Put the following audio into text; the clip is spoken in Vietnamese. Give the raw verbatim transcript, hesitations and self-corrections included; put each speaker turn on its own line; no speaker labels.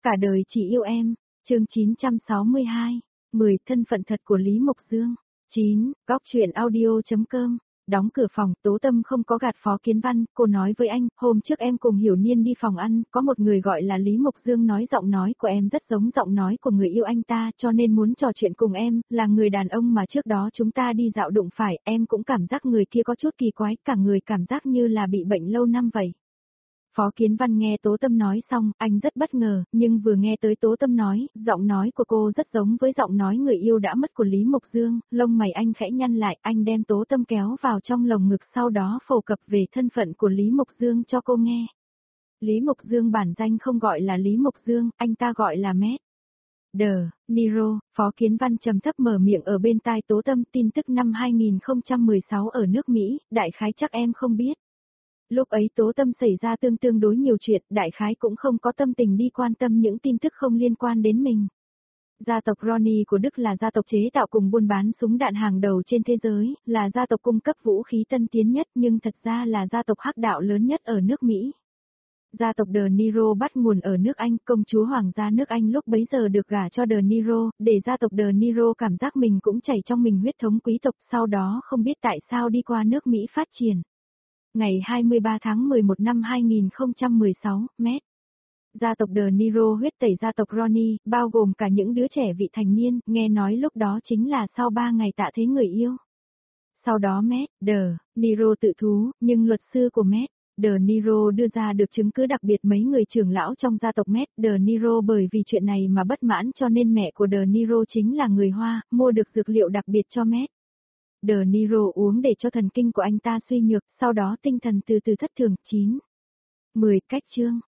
Cả đời chỉ yêu em, chương chín trăm sáu mươi hai, mười thân phận thật của Lý Mộc Dương. chín. Góc truyện audio.com. Đóng cửa phòng, Tố Tâm không có gạt Phó Kiến Văn, cô nói với anh, hôm trước em cùng Hiểu Niên đi phòng ăn, có một người gọi là Lý Mộc Dương nói giọng nói của em rất giống giọng nói của người yêu anh ta, cho nên muốn trò chuyện cùng em, là người đàn ông mà trước đó chúng ta đi dạo đụng phải, em cũng cảm giác người kia có chút kỳ quái, cả người cảm giác như là bị bệnh lâu năm vậy. Phó Kiến Văn nghe Tố Tâm nói xong, anh rất bất ngờ, nhưng vừa nghe tới Tố Tâm nói, giọng nói của cô rất giống với giọng nói người yêu đã mất của Lý Mộc Dương, lông mày anh khẽ nhăn lại, anh đem Tố Tâm kéo vào trong lồng ngực sau đó phổ cập về thân phận của Lý Mộc Dương cho cô nghe. Lý Mộc Dương bản danh không gọi là Lý Mộc Dương, anh ta gọi là Matt De Niro. Phó Kiến Văn trầm thấp mở miệng ở bên tai Tố Tâm, tin tức năm hai nghìn không trăm mười sáu ở nước Mỹ, đại khái chắc em không biết. Lúc ấy Tố Tâm xảy ra tương tương đối nhiều chuyện, đại khái cũng không có tâm tình đi quan tâm những tin tức không liên quan đến mình. Gia tộc Ronnie của Đức là gia tộc chế tạo cùng buôn bán súng đạn hàng đầu trên thế giới, là gia tộc cung cấp vũ khí tân tiến nhất nhưng thật ra là gia tộc hắc đạo lớn nhất ở nước Mỹ. Gia tộc De Niro bắt nguồn ở nước Anh, công chúa hoàng gia nước Anh lúc bấy giờ được gả cho De Niro, để gia tộc De Niro cảm giác mình cũng chảy trong mình huyết thống quý tộc, sau đó không biết tại sao đi qua nước Mỹ phát triển. Ngày hai mươi ba tháng mười một năm hai nghìn không trăm mười sáu, Matt. Gia tộc De Niro huyết tẩy gia tộc Ronnie, bao gồm cả những đứa trẻ vị thành niên, nghe nói lúc đó chính là sau ba ngày tạ thế người yêu. Sau đó Matt De Niro tự thú, nhưng luật sư của Matt De Niro đưa ra được chứng cứ đặc biệt mấy người trưởng lão trong gia tộc Matt De Niro bởi vì chuyện này mà bất mãn cho nên mẹ của De Niro chính là người Hoa, mua được dược liệu đặc biệt cho Matt De Niro uống để cho thần kinh của anh ta suy nhược, sau đó tinh thần từ từ thất thường. chín. mười cách chương.